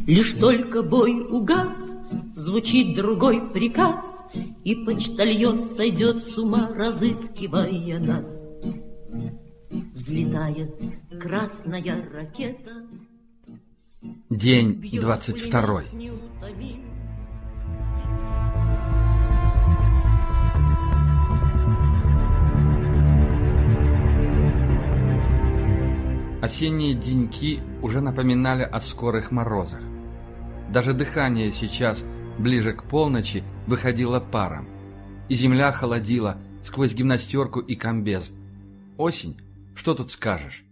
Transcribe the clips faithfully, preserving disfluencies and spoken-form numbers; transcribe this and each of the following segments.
Лишь только бой угас, звучит другой приказ, и почтальон сойдет с ума, разыскивая нас. Взлетает красная ракета. День двадцать второй. Осенние деньки уже напоминали о скорых морозах. Даже дыхание сейчас, ближе к полночи, выходило паром. И земля холодила сквозь гимнастерку и комбез. Осень, что тут скажешь?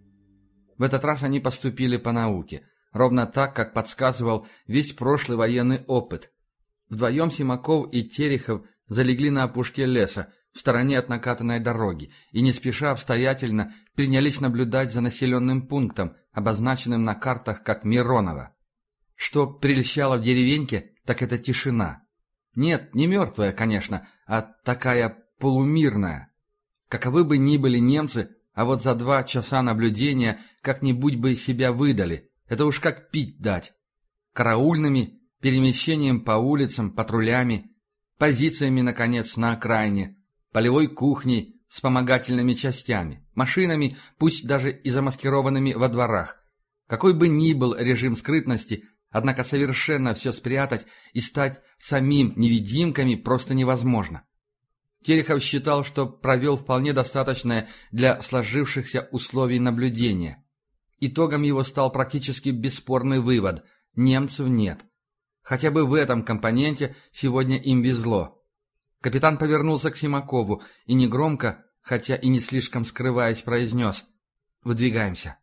В этот раз они поступили по науке, ровно так, как подсказывал весь прошлый военный опыт. Вдвоем Симаков и Терехов залегли на опушке леса, в стороне от накатанной дороги, и не спеша обстоятельно принялись наблюдать за населенным пунктом, обозначенным на картах как Мироново. Что прельщало в деревеньке, так это тишина. Нет, не мертвая, конечно, а такая полумирная. Каковы бы ни были немцы, а вот за два часа наблюдения как-нибудь бы себя выдали. Это уж как пить дать. Караульными, перемещением по улицам, патрулями, позициями, наконец, на окраине, полевой кухней, вспомогательными частями, машинами, пусть даже и замаскированными во дворах. Какой бы ни был режим скрытности, однако совершенно все спрятать и стать самим невидимками просто невозможно. Терехов считал, что провел вполне достаточное для сложившихся условий наблюдения. Итогом его стал практически бесспорный вывод – немцев нет. Хотя бы в этом компоненте сегодня им везло. Капитан повернулся к Симакову и негромко, хотя и не слишком скрываясь, произнес «Выдвигаемся».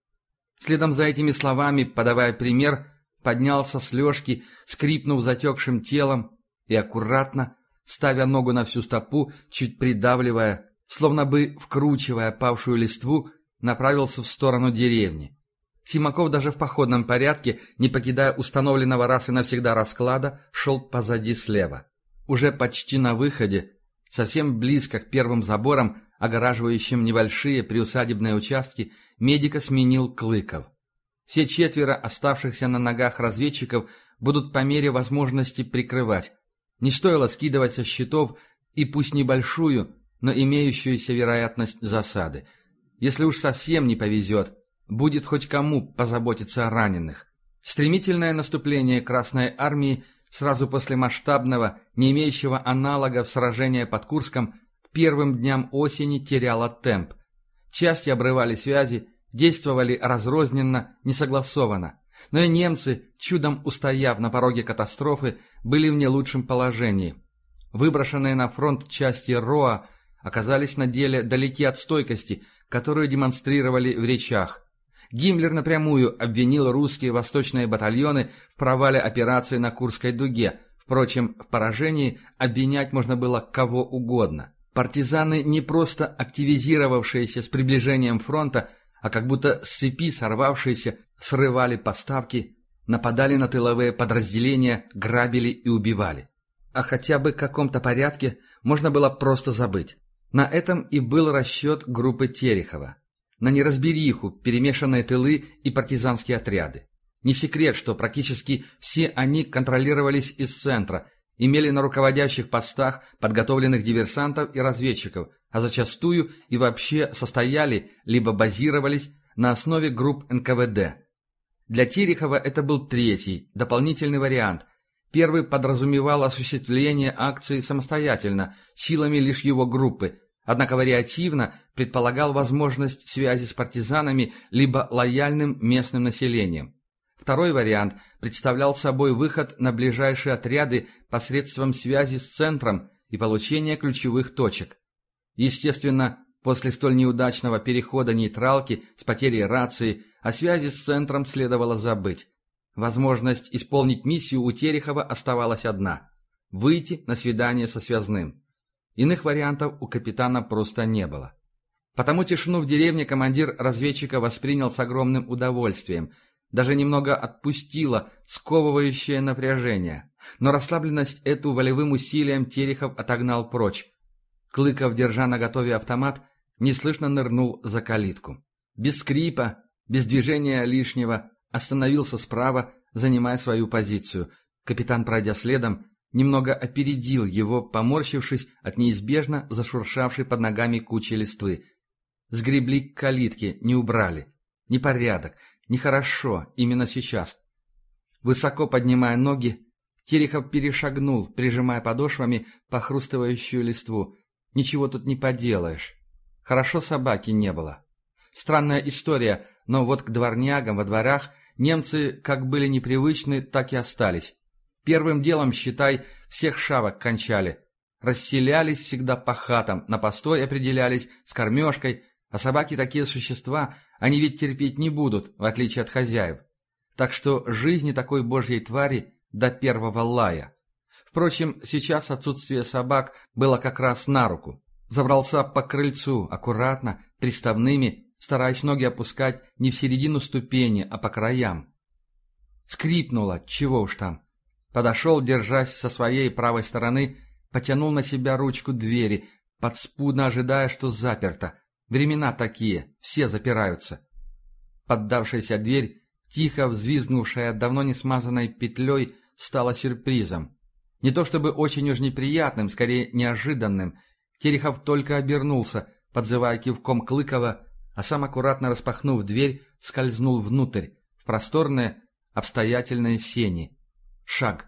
Следом за этими словами, подавая пример, поднялся с лёжки, скрипнув затекшим телом и аккуратно, ставя ногу на всю стопу, чуть придавливая, словно бы вкручивая павшую листву, направился в сторону деревни. Симаков даже в походном порядке, не покидая установленного раз и навсегда расклада, шел позади слева. Уже почти на выходе, совсем близко к первым заборам, огораживающим небольшие приусадебные участки, медика сменил Клыков. Все четверо оставшихся на ногах разведчиков будут по мере возможности прикрывать. Не стоило скидывать со счетов и пусть небольшую, но имеющуюся вероятность засады. Если уж совсем не повезет, будет хоть кому позаботиться о раненых. Стремительное наступление Красной Армии сразу после масштабного, не имеющего аналогов сражения под Курском, к первым дням осени теряло темп. Части обрывали связи, действовали разрозненно, несогласованно. Но и немцы, чудом устояв на пороге катастрофы, были в не лучшем положении. Выброшенные на фронт части РОА оказались на деле далеки от стойкости, которую демонстрировали в речах. Гиммлер напрямую обвинил русские восточные батальоны в провале операции на Курской дуге. Впрочем, в поражении обвинять можно было кого угодно. Партизаны, не просто активизировавшиеся с приближением фронта, а как будто с цепи сорвавшиеся, срывали поставки, нападали на тыловые подразделения, грабили и убивали. О хотя бы каком-то порядке можно было просто забыть. На этом и был расчет группы Терехова. На неразбериху, перемешанные тылы и партизанские отряды. Не секрет, что практически все они контролировались из центра, имели на руководящих постах подготовленных диверсантов и разведчиков, а зачастую и вообще состояли, либо базировались на основе групп эн ка вэ дэ. Для Терехова это был третий, дополнительный вариант. Первый подразумевал осуществление акции самостоятельно, силами лишь его группы, однако вариативно предполагал возможность связи с партизанами либо лояльным местным населением. Второй вариант представлял собой выход на ближайшие отряды посредством связи с центром и получения ключевых точек. Естественно, после столь неудачного перехода нейтралки с потерей рации о связи с центром следовало забыть. Возможность исполнить миссию у Терехова оставалась одна – выйти на свидание со связным. Иных вариантов у капитана просто не было. Потому тишину в деревне командир разведчика воспринял с огромным удовольствием, даже немного отпустило сковывающее напряжение. Но расслабленность эту волевым усилием Терехов отогнал прочь. Клыков, держа наготове автомат, неслышно нырнул за калитку. Без скрипа, без движения лишнего, остановился справа, занимая свою позицию. Капитан, пройдя следом, немного опередил его, поморщившись от неизбежно зашуршавшей под ногами кучи листвы. Сгребли к калитке, не убрали. Непорядок, нехорошо именно сейчас. Высоко поднимая ноги, Терехов перешагнул, прижимая подошвами похрустывающую листву. Ничего тут не поделаешь. Хорошо собаки не было. Странная история, но вот к дворнягам во дворах немцы как были непривычны, так и остались. Первым делом, считай, всех шавок кончали. Расселялись всегда по хатам, на постой определялись с кормежкой, а собаки такие существа, они ведь терпеть не будут, в отличие от хозяев. Так что жизни такой божьей твари до первого лая. Впрочем, сейчас отсутствие собак было как раз на руку. Забрался по крыльцу, аккуратно, приставными, стараясь ноги опускать не в середину ступени, а по краям. Скрипнуло, чего уж там. Подошел, держась со своей правой стороны, потянул на себя ручку двери, подспудно ожидая, что заперто. Времена такие, все запираются. Поддавшаяся дверь, тихо взвизгнувшая давно не смазанной петлей, стала сюрпризом. Не то чтобы очень уж неприятным, скорее неожиданным. Терехов только обернулся, подзывая кивком Клыкова, а сам, аккуратно распахнув дверь, скользнул внутрь, в просторные, обстоятельные сени. Шаг.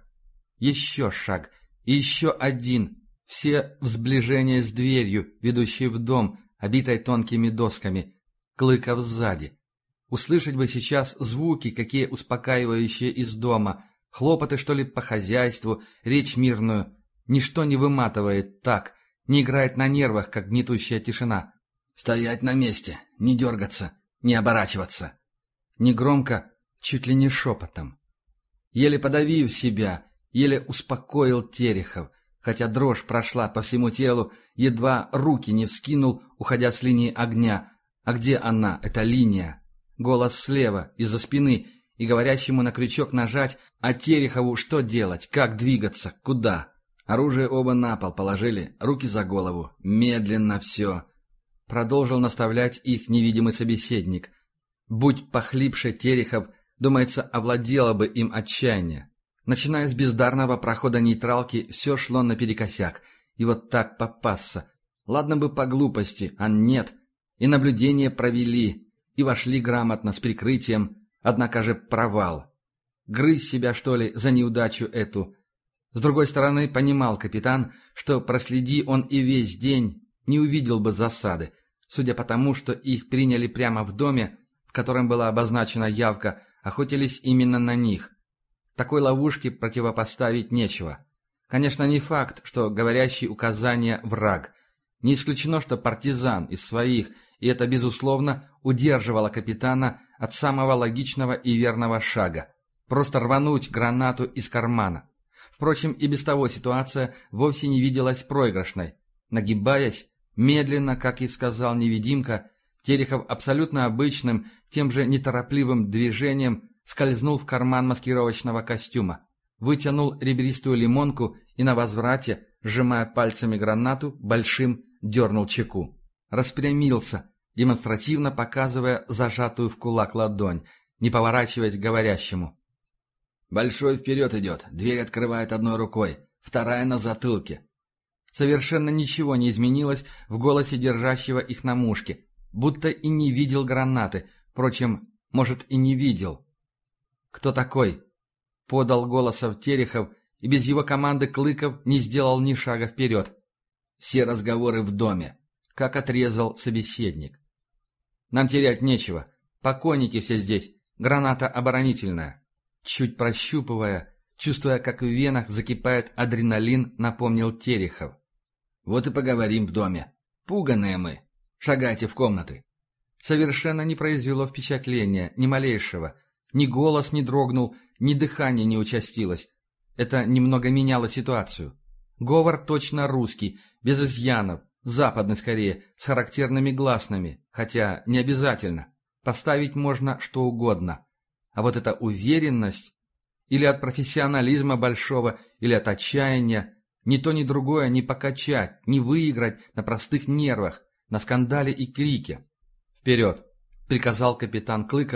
Еще шаг. И еще один. Все в сближении с дверью, ведущей в дом, обитой тонкими досками. Клыков сзади. Услышать бы сейчас звуки, какие успокаивающие из дома. Хлопоты, что ли, по хозяйству, речь мирную. Ничто не выматывает так, не играет на нервах, как гнетущая тишина. Стоять на месте, не дергаться, не оборачиваться. Негромко, чуть ли не шепотом. Еле подавив себя, еле успокоил Терехов, хотя дрожь прошла по всему телу, едва руки не вскинул, уходя с линии огня. А где она, эта линия? Голос слева, из-за спины, и говорящему на крючок нажать, а Терехову что делать, как двигаться, куда? Оружие оба на пол положили, руки за голову, медленно все. Продолжил наставлять их невидимый собеседник. Будь похлипше Терехов, думается, овладело бы им отчаяние. Начиная с бездарного прохода нейтралки, все шло наперекосяк. И вот так попасться. Ладно бы по глупости, а нет. И наблюдение провели, и вошли грамотно, с прикрытием. Однако же провал. Грызть себя, что ли, за неудачу эту. С другой стороны, понимал капитан, что проследи он и весь день, не увидел бы засады, судя по тому, что их приняли прямо в доме, в котором была обозначена явка, охотились именно на них. Такой ловушке противопоставить нечего. Конечно, не факт, что говорящий указания враг. Не исключено, что партизан из своих, и это, безусловно, удерживало капитана от самого логичного и верного шага. Просто рвануть гранату из кармана. Впрочем, и без того ситуация вовсе не виделась проигрышной. Нагибаясь, медленно, как и сказал невидимка, Терехов абсолютно обычным, тем же неторопливым движением скользнул в карман маскировочного костюма, вытянул ребристую лимонку и на возврате, сжимая пальцами гранату, большим дернул чеку. Распрямился, демонстративно показывая зажатую в кулак ладонь, не поворачиваясь к говорящему. «Большой вперед идет, дверь открывает одной рукой, вторая на затылке». Совершенно ничего не изменилось в голосе держащего их на мушке, будто и не видел гранаты, впрочем, может, и не видел. «Кто такой?» — подал голосов Терехов, и без его команды Клыков не сделал ни шага вперед. «Все разговоры в доме», — как отрезал собеседник. «Нам терять нечего. Покойники все здесь. Граната оборонительная». Чуть прощупывая, чувствуя, как в венах закипает адреналин, напомнил Терехов. «Вот и поговорим в доме. Пуганые мы. Шагайте в комнаты». Совершенно не произвело впечатления, ни малейшего. Ни голос не дрогнул, ни дыхание не участилось. Это немного меняло ситуацию. Говор точно русский, без изъянов, западный скорее, с характерными гласными, хотя не обязательно. Поставить можно что угодно. А вот эта уверенность, или от профессионализма большого, или от отчаяния, ни то ни другое не покачать, не выиграть на простых нервах, на скандале и крике. «Вперед!» — приказал капитан Клыкову,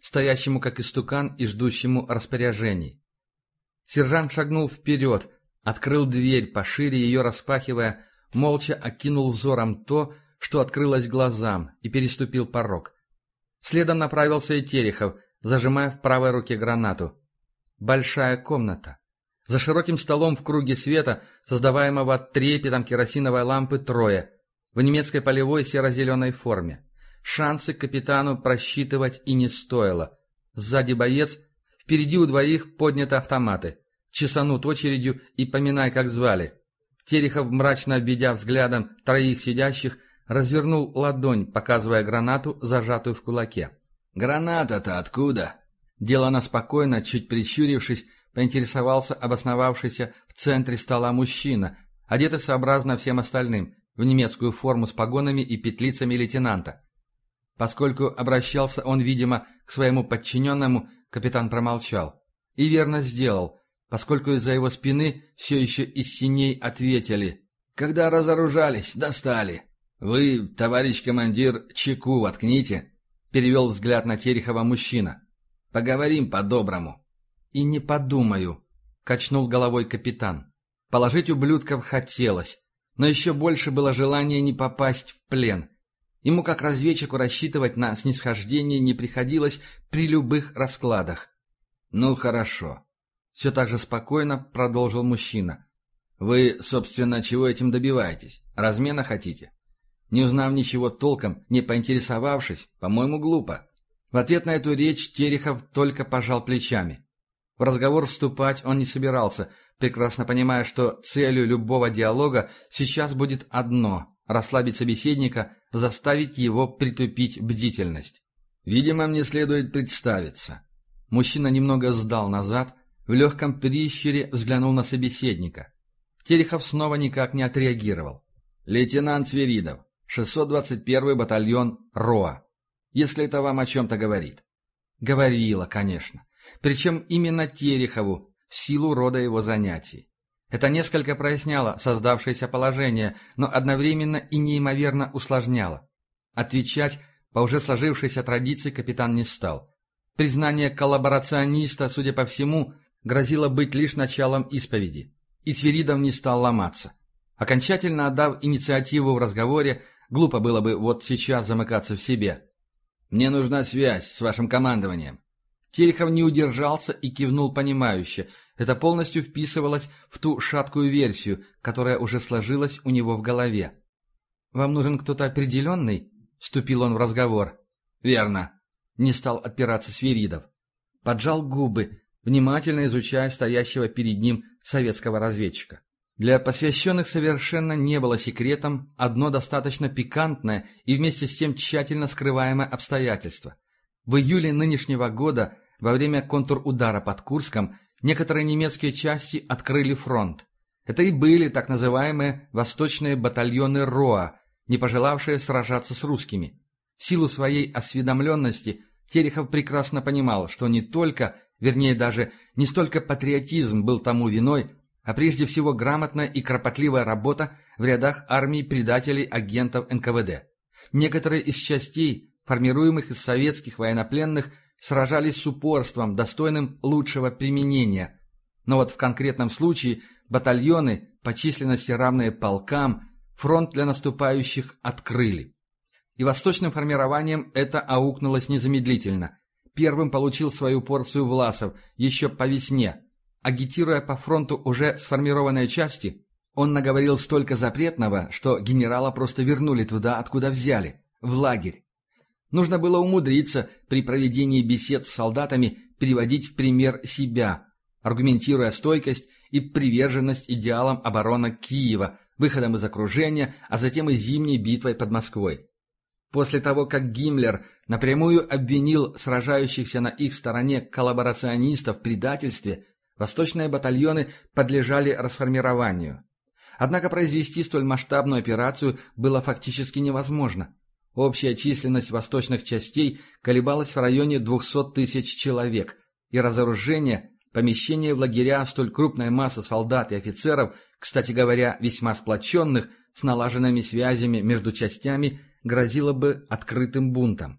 стоящему как истукан и ждущему распоряжений. Сержант шагнул вперед, открыл дверь, пошире ее распахивая, молча окинул взором то, что открылось глазам, и переступил порог. Следом направился и Терехов, зажимая в правой руке гранату. Большая комната. За широким столом в круге света, создаваемого трепетом керосиновой лампы, трое. В немецкой полевой серо-зеленой форме. Шансы капитану просчитывать и не стоило. Сзади боец, впереди у двоих подняты автоматы. Чесанут очередью и поминай, как звали. Терехов, мрачно обведя взглядом троих сидящих, развернул ладонь, показывая гранату, зажатую в кулаке. «Граната-то откуда?» Делано спокойно, чуть прищурившись, поинтересовался обосновавшийся в центре стола мужчина, одетый сообразно всем остальным, в немецкую форму с погонами и петлицами лейтенанта. Поскольку обращался он, видимо, к своему подчиненному, капитан промолчал. И верно сделал, поскольку из-за его спины все еще из синей ответили: «Когда разоружались, достали. Вы, товарищ командир, чеку воткните», — перевел взгляд на Терехова мужчина. «Поговорим по-доброму». «И не подумаю», — качнул головой капитан. Положить ублюдков хотелось, но еще больше было желание не попасть в плен. Ему, как разведчику, рассчитывать на снисхождение не приходилось при любых раскладах. «Ну, хорошо», — все так же спокойно продолжил мужчина. «Вы, собственно, чего этим добиваетесь? Размена хотите?» Не узнав ничего толком, не поинтересовавшись, по-моему, глупо. В ответ на эту речь Терехов только пожал плечами. В разговор вступать он не собирался, прекрасно понимая, что целью любого диалога сейчас будет одно – расслабить собеседника, заставить его притупить бдительность. «Видимо, мне следует представиться». Мужчина немного сдал назад, в легком прищуре взглянул на собеседника. Терехов снова никак не отреагировал. «Лейтенант Свиридов, шестьсот двадцать первый батальон РОА. Если это вам о чем-то говорит». Говорила, конечно. Причем именно Терехову, в силу рода его занятий. Это несколько проясняло создавшееся положение, но одновременно и неимоверно усложняло. Отвечать по уже сложившейся традиции капитан не стал. Признание коллаборациониста, судя по всему, грозило быть лишь началом исповеди. И Свиридов не стал ломаться. Окончательно отдав инициативу в разговоре, глупо было бы вот сейчас замыкаться в себе. «Мне нужна связь с вашим командованием». Терехов не удержался и кивнул понимающе. Это полностью вписывалось в ту шаткую версию, которая уже сложилась у него в голове. «Вам нужен кто-то определенный?» — вступил он в разговор. «Верно», — не стал отпираться Свиридов. Поджал губы, внимательно изучая стоящего перед ним советского разведчика. Для посвященных совершенно не было секретом одно достаточно пикантное и вместе с тем тщательно скрываемое обстоятельство. В июле нынешнего года, во время контрудара под Курском, некоторые немецкие части открыли фронт. Это и были так называемые восточные батальоны РОА, не пожелавшие сражаться с русскими. В силу своей осведомленности Терехов прекрасно понимал, что не только, вернее даже не столько патриотизм был тому виной, а прежде всего грамотная и кропотливая работа в рядах армии предателей агентов эн ка вэ дэ. Некоторые из частей, формируемых из советских военнопленных, сражались с упорством, достойным лучшего применения. Но вот в конкретном случае батальоны, по численности равные полкам, фронт для наступающих открыли. И восточным формированием это аукнулось незамедлительно. Первым получил свою порцию Власов еще по весне. Агитируя по фронту уже сформированные части, он наговорил столько запретного, что генерала просто вернули туда, откуда взяли, в лагерь. Нужно было умудриться при проведении бесед с солдатами приводить в пример себя, аргументируя стойкость и приверженность идеалам обороны Киева, выходом из окружения, а затем и зимней битвой под Москвой. После того, как Гиммлер напрямую обвинил сражающихся на их стороне коллаборационистов в предательстве, восточные батальоны подлежали расформированию. Однако произвести столь масштабную операцию было фактически невозможно. Общая численность восточных частей колебалась в районе двухсот тысяч человек, и разоружение, помещение в лагеря столь крупной массы солдат и офицеров, кстати говоря, весьма сплоченных, с налаженными связями между частями, грозило бы открытым бунтом.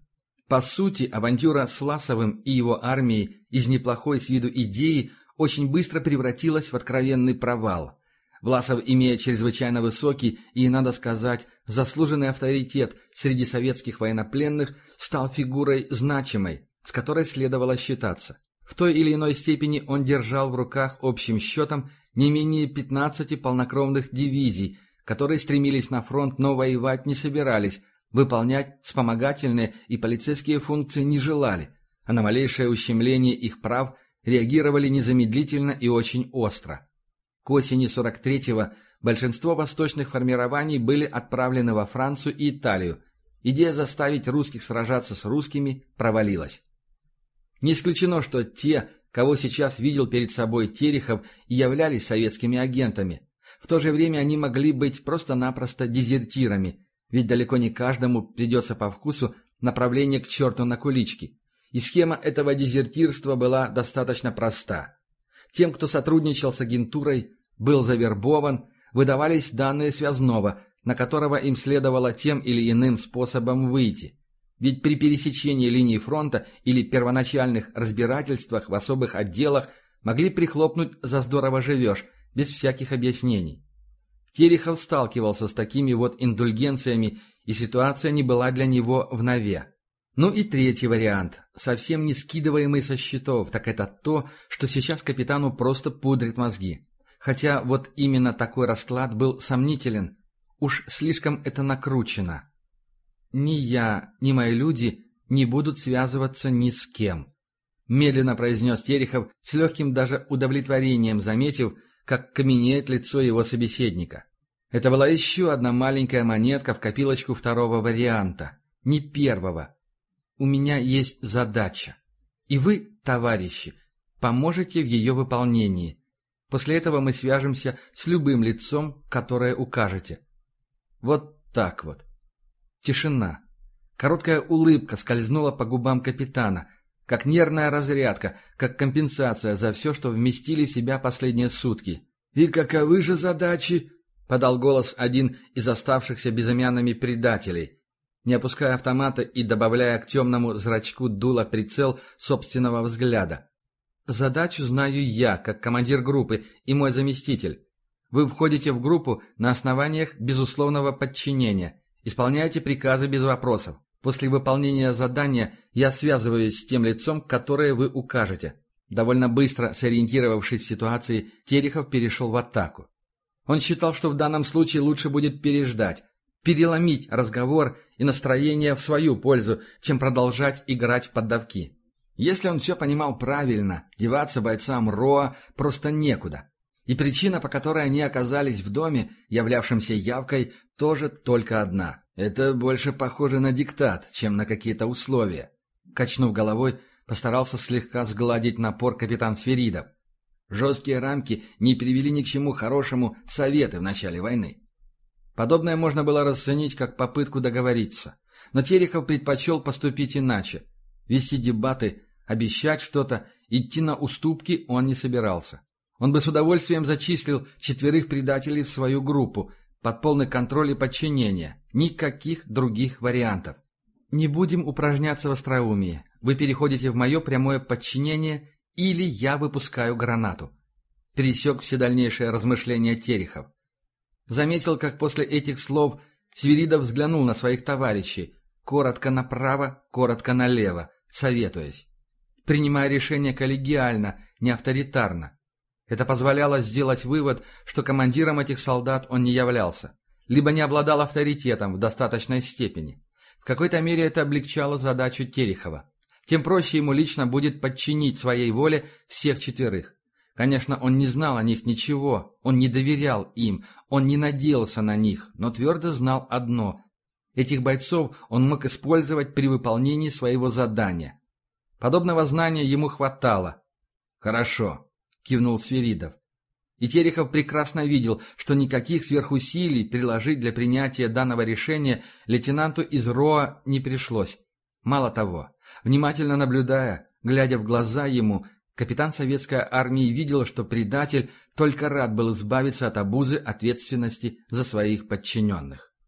По сути, авантюра с Власовым и его армией из неплохой с виду идеи очень быстро превратилась в откровенный провал. Власов, имея чрезвычайно высокий и, надо сказать, заслуженный авторитет среди советских военнопленных, стал фигурой значимой, с которой следовало считаться. В той или иной степени он держал в руках общим счетом не менее пятнадцати полнокровных дивизий, которые стремились на фронт, но воевать не собирались, выполнять вспомогательные и полицейские функции не желали, а на малейшее ущемление их прав реагировали незамедлительно и очень остро. К осени сорок третьего большинство восточных формирований были отправлены во Францию и Италию. Идея заставить русских сражаться с русскими провалилась. Не исключено, что те, кого сейчас видел перед собой Терехов, и являлись советскими агентами. В то же время они могли быть просто-напросто дезертирами, ведь далеко не каждому придется по вкусу направление к черту на кулички. И схема этого дезертирства была достаточно проста. Тем, кто сотрудничал с агентурой, был завербован, выдавались данные связного, на которого им следовало тем или иным способом выйти. Ведь при пересечении линии фронта или первоначальных разбирательствах в особых отделах могли прихлопнуть «за здорово живешь», без всяких объяснений. Терехов сталкивался с такими вот индульгенциями, и ситуация не была для него внове. Ну и третий вариант, совсем не скидываемый со счетов, так это то, что сейчас капитану просто пудрит мозги. Хотя вот именно такой расклад был сомнителен, уж слишком это накручено. Ни я, ни мои люди не будут связываться ни с кем. Медленно произнес Терехов, с легким даже удовлетворением заметив, как каменеет лицо его собеседника. Это была еще одна маленькая монетка в копилочку второго варианта, не первого. У меня есть задача. И вы, товарищи, поможете в ее выполнении. После этого мы свяжемся с любым лицом, которое укажете. Вот так вот. Тишина. Короткая улыбка скользнула по губам капитана, как нервная разрядка, как компенсация за все, что вместили в себя последние сутки. «И каковы же задачи?» — подал голос один из оставшихся безымянными предателей, не опуская автомата и добавляя к темному зрачку дула прицел собственного взгляда. «Задачу знаю я, как командир группы и мой заместитель. Вы входите в группу на основаниях безусловного подчинения, исполняете приказы без вопросов. После выполнения задания я связываюсь с тем лицом, которое вы укажете». Довольно быстро сориентировавшись в ситуации, Терехов перешел в атаку. Он считал, что в данном случае лучше будет переждать, переломить разговор и настроение в свою пользу, чем продолжать играть в поддавки. Если он все понимал правильно, деваться бойцам РОА просто некуда. И причина, по которой они оказались в доме, являвшемся явкой, тоже только одна. Это больше похоже на диктат, чем на какие-то условия. Качнув головой, постарался слегка сгладить напор капитан Свиридов. Жесткие рамки не привели ни к чему хорошему советы в начале войны. Подобное можно было расценить как попытку договориться. Но Терехов предпочел поступить иначе. Вести дебаты, обещать что-то, идти на уступки он не собирался. Он бы с удовольствием зачислил четверых предателей в свою группу, под полный контроль и подчинение. Никаких других вариантов. Не будем упражняться в остроумии. Вы переходите в мое прямое подчинение, или я выпускаю гранату. Пересек все дальнейшие размышления Терехов. Заметил, как после этих слов Свиридов взглянул на своих товарищей, коротко направо, коротко налево, советуясь. Принимая решение коллегиально, не авторитарно. Это позволяло сделать вывод, что командиром этих солдат он не являлся, либо не обладал авторитетом в достаточной степени. В какой-то мере это облегчало задачу Терехова. Тем проще ему лично будет подчинить своей воле всех четверых. Конечно, он не знал о них ничего, он не доверял им, он не надеялся на них, но твердо знал одно – этих бойцов он мог использовать при выполнении своего задания. Подобного знания ему хватало. «Хорошо», – кивнул Свиридов. И Терехов прекрасно видел, что никаких сверхусилий приложить для принятия данного решения лейтенанту из РОА не пришлось. Мало того, внимательно наблюдая, глядя в глаза ему, капитан советской армии видел, что предатель только рад был избавиться от обузы ответственности за своих подчиненных.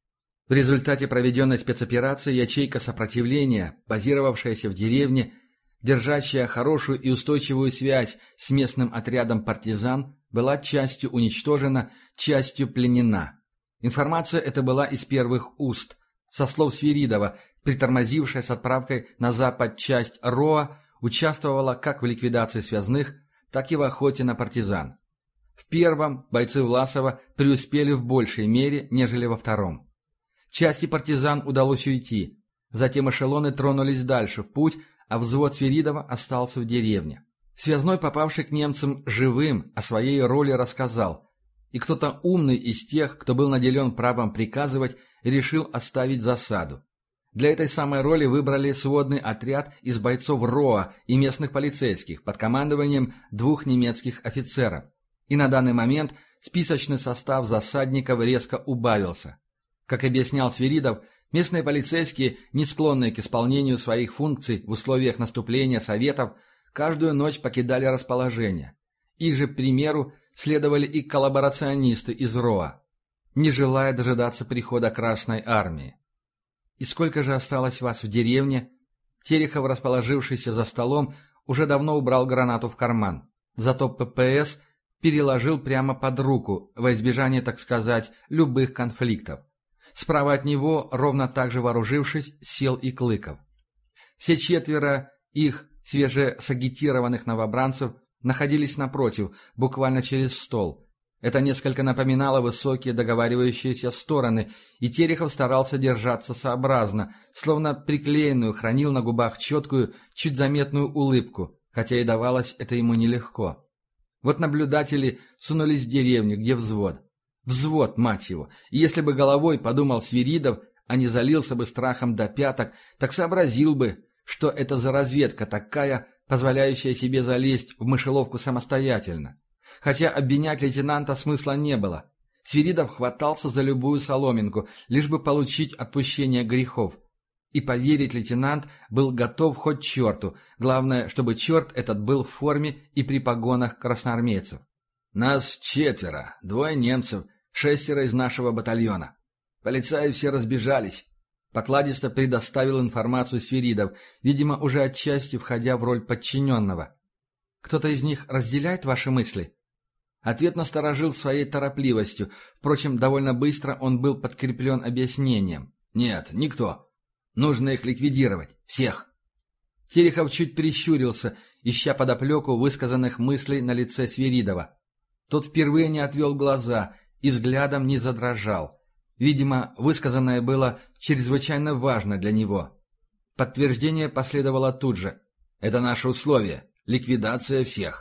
В результате проведенной спецоперации ячейка сопротивления, базировавшаяся в деревне, держащая хорошую и устойчивую связь с местным отрядом партизан, была частью уничтожена, частью пленена. Информация эта была из первых уст, со слов Свиридова, притормозившая с отправкой на запад часть РОА участвовала как в ликвидации связных, так и в охоте на партизан. В первом бойцы Власова преуспели в большей мере, нежели во втором. Части партизан удалось уйти. Затем эшелоны тронулись дальше в путь, а взвод Свиридова остался в деревне. Связной, попавший к немцам живым, о своей роли рассказал. И кто-то умный из тех, кто был наделен правом приказывать, решил оставить засаду. Для этой самой роли выбрали сводный отряд из бойцов РОА и местных полицейских под командованием двух немецких офицеров. И на данный момент списочный состав засадников резко убавился. Как объяснял Свиридов, местные полицейские, не склонные к исполнению своих функций в условиях наступления Советов, каждую ночь покидали расположение. Их же примеру следовали и коллаборационисты из РОА, не желая дожидаться прихода Красной Армии. «И сколько же осталось вас в деревне?» Терехов, расположившийся за столом, уже давно убрал гранату в карман. Зато ППС переложил прямо под руку, во избежание, так сказать, любых конфликтов. Справа от него, ровно так же вооружившись, сел и Клыков. Все четверо их свежесагитированных новобранцев находились напротив, буквально через стол. Это несколько напоминало высокие договаривающиеся стороны, и Терехов старался держаться сообразно, словно приклеенную хранил на губах четкую, чуть заметную улыбку, хотя и давалось это ему нелегко. Вот наблюдатели сунулись в деревню, где взвод. Взвод, мать его, и если бы головой подумал Свиридов, а не залился бы страхом до пяток, так сообразил бы, что это за разведка такая, позволяющая себе залезть в мышеловку самостоятельно. Хотя обвинять лейтенанта смысла не было. Свиридов хватался за любую соломинку, лишь бы получить отпущение грехов. И поверить лейтенант был готов хоть черту, главное, чтобы черт этот был в форме и при погонах красноармейцев. «Нас четверо, двое немцев, шестеро из нашего батальона. Полицаи все разбежались», — покладисто предоставил информацию Свиридов, видимо, уже отчасти входя в роль подчиненного. «Кто-то из них разделяет ваши мысли?» Ответ насторожил своей торопливостью, впрочем, довольно быстро он был подкреплен объяснением. «Нет, никто. Нужно их ликвидировать. Всех». Терехов чуть прищурился, ища подоплеку высказанных мыслей на лице Свиридова. Тот впервые не отвел глаза и взглядом не задрожал. Видимо, высказанное было чрезвычайно важно для него. Подтверждение последовало тут же. «Это наше условие. Ликвидация всех».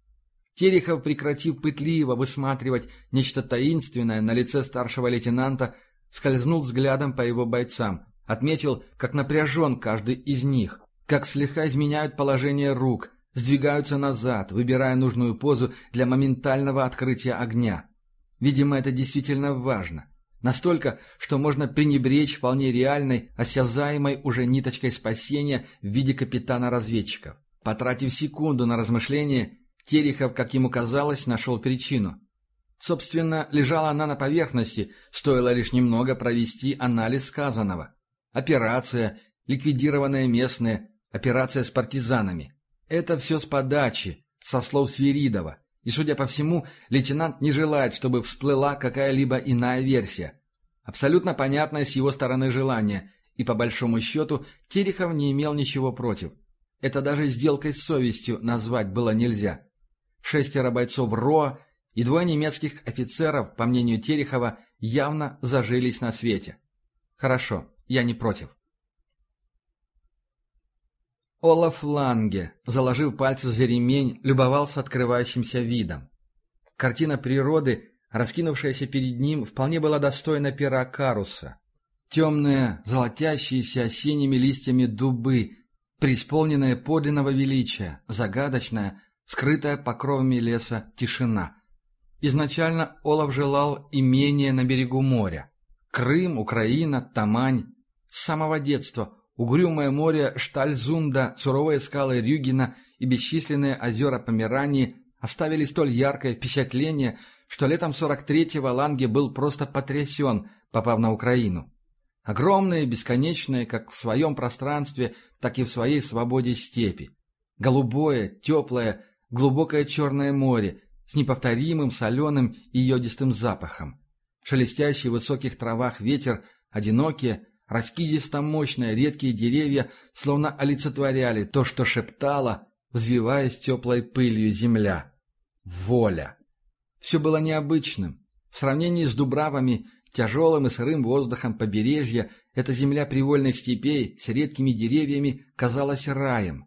Терехов, прекратив пытливо высматривать нечто таинственное на лице старшего лейтенанта, скользнул взглядом по его бойцам, отметил, как напряжен каждый из них, как слегка изменяют положение рук, сдвигаются назад, выбирая нужную позу для моментального открытия огня. Видимо, это действительно важно. Настолько, что можно пренебречь вполне реальной, осязаемой уже ниточкой спасения в виде капитана-разведчиков. Потратив секунду на размышление, Терехов, как ему казалось, нашел причину. Собственно, лежала она на поверхности, стоило лишь немного провести анализ сказанного. Операция, ликвидированные местные, операция с партизанами. Это все с подачи, со слов Свиридова. И, судя по всему, лейтенант не желает, чтобы всплыла какая-либо иная версия. Абсолютно понятное с его стороны желание, и, по большому счету, Терехов не имел ничего против. Это даже сделкой с совестью назвать было нельзя. Шестеро бойцов РОА и двое немецких офицеров, по мнению Терехова, явно зажились на свете. Хорошо, я не против. Олаф Ланге, заложив пальцы за ремень, любовался открывающимся видом. Картина природы, раскинувшаяся перед ним, вполне была достойна пера Каруса. Темные, золотящиеся осенними листьями дубы, преисполненные подлинного величия, загадочная, скрытая покровами леса тишина. Изначально Олаф желал имения на берегу моря. Крым, Украина, Тамань. С самого детства угрюмое море Штальзунда, суровые скалы Рюгена и бесчисленные озера Померании оставили столь яркое впечатление, что летом сорок третьего Ланге был просто потрясен, попав на Украину. Огромные, бесконечные, как в своем пространстве, так и в своей свободе степи. Голубое, теплое, глубокое черное море с неповторимым соленым и йодистым запахом. Шелестящий в высоких травах ветер, одинокие, раскидисто-мощные редкие деревья словно олицетворяли то, что шептала, взвиваясь теплой пылью земля. Воля. Все было необычным. В сравнении с Дубравами, тяжелым и сырым воздухом побережья, эта земля привольных степей с редкими деревьями казалась раем.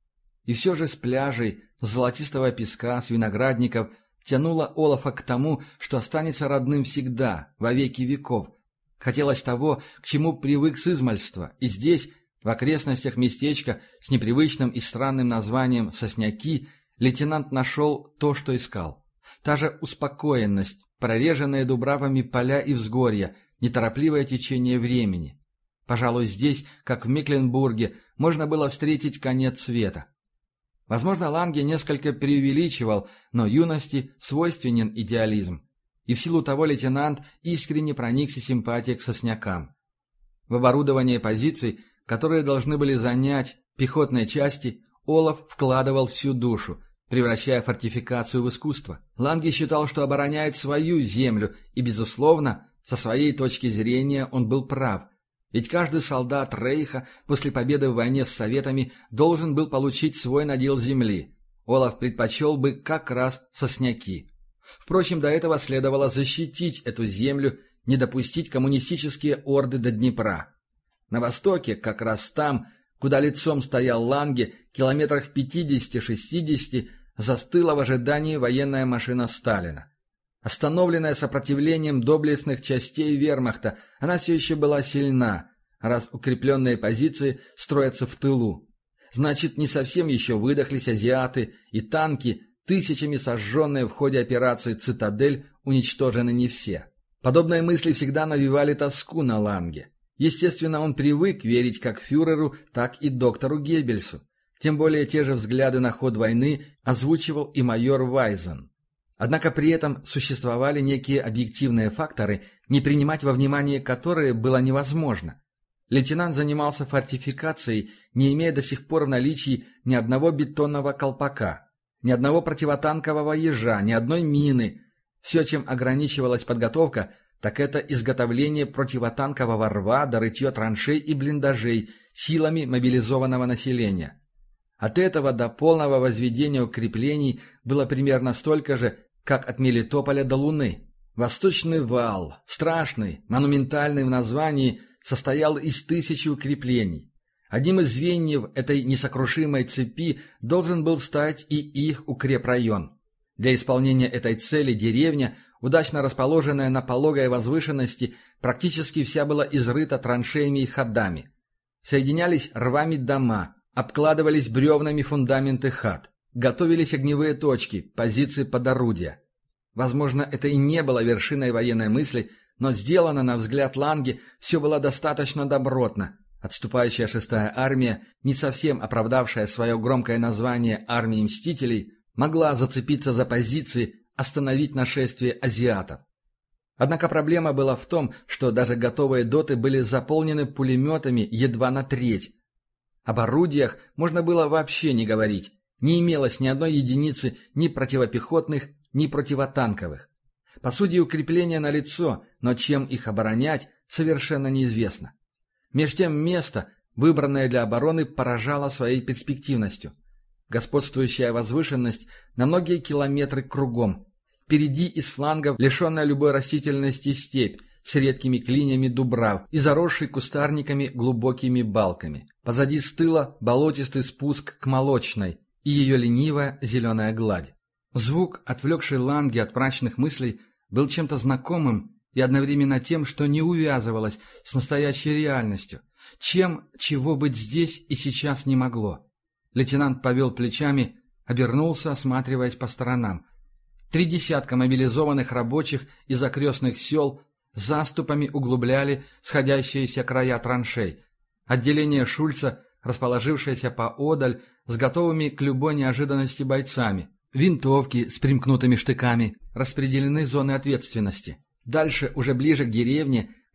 И все же с пляжей, с золотистого песка, с виноградников тянуло Олафа к тому, что останется родным всегда, во веки веков. Хотелось того, к чему привык с измальства, и здесь, в окрестностях местечка с непривычным и странным названием Сосняки, лейтенант нашел то, что искал. Та же успокоенность, прореженные дубравами поля и взгорья, неторопливое течение времени. Пожалуй, здесь, как в Мекленбурге, можно было встретить конец света. Возможно, Ланге несколько преувеличивал, но юности свойственен идеализм. И в силу того лейтенант искренне проникся симпатией к соснякам. В оборудование позиций, которые должны были занять пехотные части, Олаф вкладывал всю душу, превращая фортификацию в искусство. Ланге считал, что обороняет свою землю, и, безусловно, со своей точки зрения он был прав. Ведь каждый солдат Рейха после победы в войне с Советами должен был получить свой надел земли. Олаф предпочел бы как раз сосняки. Впрочем, до этого следовало защитить эту землю, не допустить коммунистические орды до Днепра. На востоке, как раз там, куда лицом стоял Ланге, километрах в пятидесяти-шестидесяти, застыла в ожидании военная машина Сталина. Остановленная сопротивлением доблестных частей вермахта, она все еще была сильна, раз укрепленные позиции строятся в тылу. Значит, не совсем еще выдохлись азиаты, и танки, тысячами сожженные в ходе операции «Цитадель», уничтожены не все. Подобные мысли всегда навевали тоску на Ланге. Естественно, он привык верить как фюреру, так и доктору Геббельсу. Тем более те же взгляды на ход войны озвучивал и майор Вайзен. Однако при этом существовали некие объективные факторы, не принимать во внимание которые было невозможно. Лейтенант занимался фортификацией, не имея до сих пор в наличии ни одного бетонного колпака, ни одного противотанкового ежа, ни одной мины. Все, чем ограничивалась подготовка, так это изготовление противотанкового рва до рытье траншей и блиндажей силами мобилизованного населения. От этого до полного возведения укреплений было примерно столько же, как от Мелитополя до Луны. Восточный вал, страшный, монументальный в названии, состоял из тысячи укреплений. Одним из звеньев этой несокрушимой цепи должен был стать и их укрепрайон. Для исполнения этой цели деревня, удачно расположенная на пологой возвышенности, практически вся была изрыта траншеями и ходами. Соединялись рвами дома, обкладывались бревнами фундаменты хат, готовились огневые точки, позиции под орудия. Возможно, это и не было вершиной военной мысли, но сделано, на взгляд Ланге, все было достаточно добротно. Отступающая шестая армия, не совсем оправдавшая свое громкое название армии Мстителей, могла зацепиться за позиции, остановить нашествие азиатов. Однако проблема была в том, что даже готовые доты были заполнены пулеметами едва на треть. Об орудиях можно было вообще не говорить. Не имелось ни одной единицы ни противопехотных, ни противотанковых. По сути, укрепления налицо, но чем их оборонять, совершенно неизвестно. Меж тем место, выбранное для обороны, поражало своей перспективностью. Господствующая возвышенность на многие километры кругом. Впереди из флангов лишенная любой растительности степь с редкими клинями дубрав и заросшей кустарниками глубокими балками. Позади с тыла болотистый спуск к Молочной и ее ленивая зеленая гладь. Звук, отвлекший Ланге от мрачных мыслей, был чем-то знакомым и одновременно тем, что не увязывалось с настоящей реальностью, чем, чего быть здесь и сейчас не могло. Лейтенант повел плечами, обернулся, осматриваясь по сторонам. Три десятка мобилизованных рабочих из окрестных сел заступами углубляли сходящиеся края траншей. Отделение Шульца, расположившееся поодаль, с готовыми к любой неожиданности бойцами. Винтовки с примкнутыми штыками, распределены зоны ответственности. Дальше, уже ближе к деревне,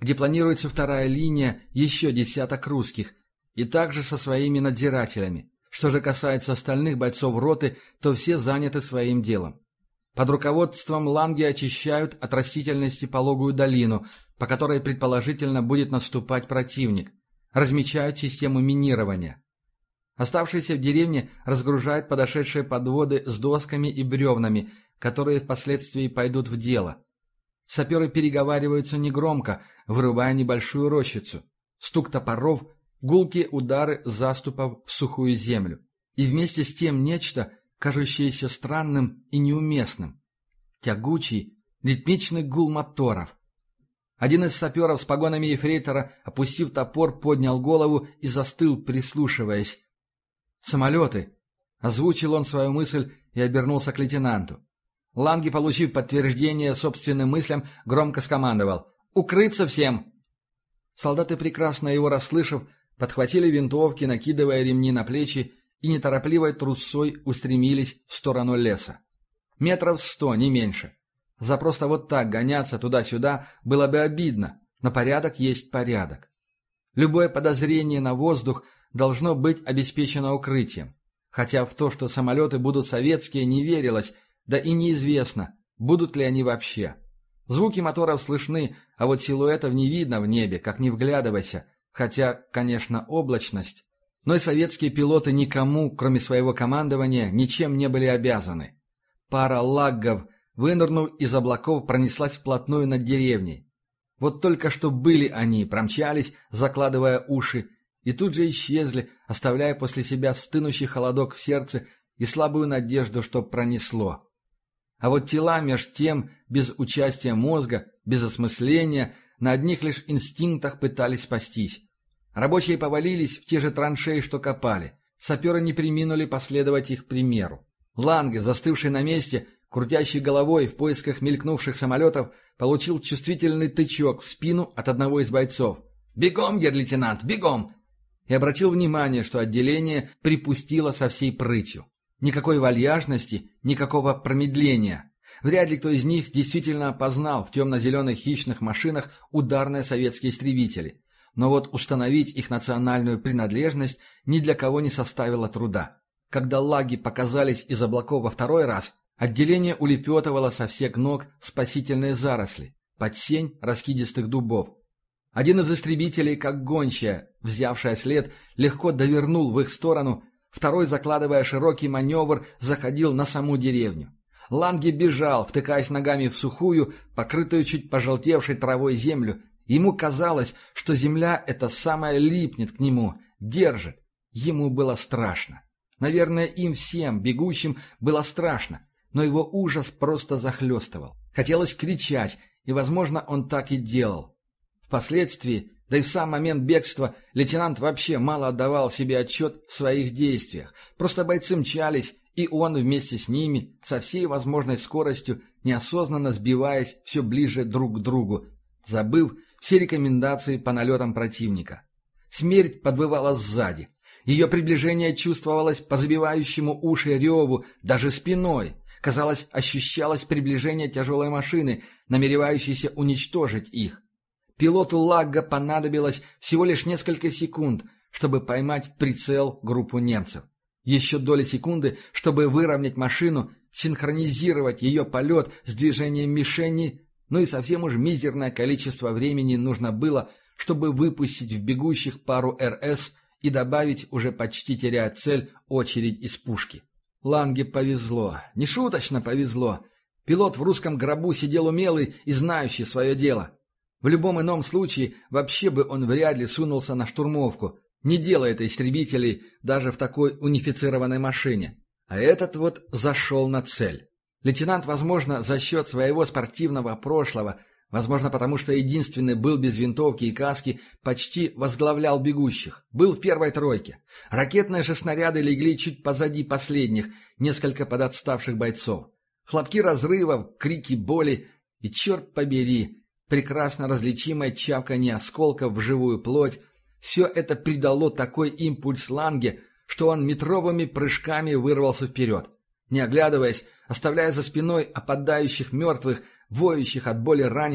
где планируется вторая линия, еще десяток русских, и также со своими надзирателями. Что же касается остальных бойцов роты, то все заняты своим делом. Под руководством Ланге очищают от растительности пологую долину, по которой предположительно будет наступать противник. Размечают систему минирования. Оставшиеся в деревне разгружают подошедшие подводы с досками и бревнами, которые впоследствии пойдут в дело. Саперы переговариваются негромко, вырубая небольшую рощицу. Стук топоров, гулкие удары заступов в сухую землю. И вместе с тем нечто, кажущееся странным и неуместным. Тягучий, ритмичный гул моторов. Один из саперов с погонами ефрейтора, опустив топор, поднял голову и застыл, прислушиваясь. «Самолеты!» — озвучил он свою мысль и обернулся к лейтенанту. Ланге, получив подтверждение собственным мыслям, громко скомандовал: «Укрыться всем!» Солдаты, прекрасно его расслышав, подхватили винтовки, накидывая ремни на плечи, и неторопливой трусцой устремились в сторону леса. Метров сто, не меньше. За просто вот так гоняться туда-сюда было бы обидно, но порядок есть порядок. Любое подозрение на воздух должно быть обеспечено укрытием. Хотя в то, что самолеты будут советские, не верилось, да и неизвестно, будут ли они вообще. Звуки моторов слышны, а вот силуэтов не видно в небе, как ни вглядывайся, хотя, конечно, облачность. Но и советские пилоты никому, кроме своего командования, ничем не были обязаны. Пара лаггов, вынырнув из облаков, пронеслась вплотную над деревней. Вот только что были они, промчались, закладывая уши, и тут же исчезли, оставляя после себя стынущий холодок в сердце и слабую надежду, что пронесло. А вот тела меж тем, без участия мозга, без осмысления, на одних лишь инстинктах пытались спастись. Рабочие повалились в те же траншеи, что копали. Саперы не преминули последовать их примеру. Ланге, застывший на месте, крутящий головой в поисках мелькнувших самолетов, получил чувствительный тычок в спину от одного из бойцов. «Бегом, гер-лейтенант, бегом!» И обратил внимание, что отделение припустило со всей прытью. Никакой вальяжности, никакого промедления. Вряд ли кто из них действительно опознал в темно-зеленых хищных машинах ударные советские истребители. Но вот установить их национальную принадлежность ни для кого не составило труда. Когда лаги показались из облаков во второй раз, отделение улепетывало со всех ног в спасительные заросли, под сень раскидистых дубов. Один из истребителей, как гончая, взявшая след, легко довернул в их сторону, второй, закладывая широкий маневр, заходил на саму деревню. Ланге бежал, втыкаясь ногами в сухую, покрытую чуть пожелтевшей травой землю. Ему казалось, что земля эта самая липнет к нему, держит. Ему было страшно. Наверное, им всем, бегущим, было страшно, но его ужас просто захлестывал. Хотелось кричать, и, возможно, он так и делал. Впоследствии, да и в сам момент бегства, лейтенант вообще мало отдавал себе отчет в своих действиях. Просто бойцы мчались, и он вместе с ними, со всей возможной скоростью, неосознанно сбиваясь все ближе друг к другу, забыв все рекомендации по налетам противника. Смерть подвывала сзади. Ее приближение чувствовалось по забивающему уши реву, даже спиной. Казалось, ощущалось приближение тяжелой машины, намеревающейся уничтожить их. Пилоту Лагга понадобилось всего лишь несколько секунд, чтобы поймать в прицел группу немцев. Еще доли секунды, чтобы выровнять машину, синхронизировать ее полет с движением мишени, ну и совсем уж мизерное количество времени нужно было, чтобы выпустить в бегущих пару РС и добавить, уже почти теряя цель, очередь из пушки. Ланге повезло, нешуточно повезло. Пилот в русском гробу сидел умелый и знающий свое дело. В любом ином случае, вообще бы он вряд ли сунулся на штурмовку, не делая это истребителей даже в такой унифицированной машине. А этот вот зашел на цель. Лейтенант, возможно, за счет своего спортивного прошлого, возможно, потому что единственный был без винтовки и каски, почти возглавлял бегущих, был в первой тройке. Ракетные же снаряды легли чуть позади последних, несколько подотставших бойцов. Хлопки разрывов, крики боли и, черт побери, прекрасно различимое чавканье осколков в живую плоть, все это придало такой импульс Ланге, что он метровыми прыжками вырвался вперед. Не оглядываясь, оставляя за спиной опадающих мертвых, воющих от боли раненых,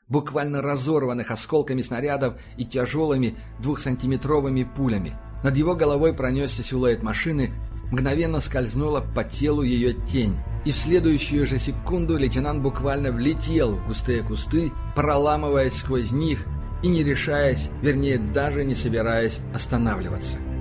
буквально разорванных осколками снарядов и тяжелыми двухсантиметровыми пулями. Над его головой пронесся силуэт машины, мгновенно скользнула по телу ее тень, и в следующую же секунду лейтенант буквально влетел в густые кусты, проламываясь сквозь них и не решаясь, вернее даже не собираясь останавливаться.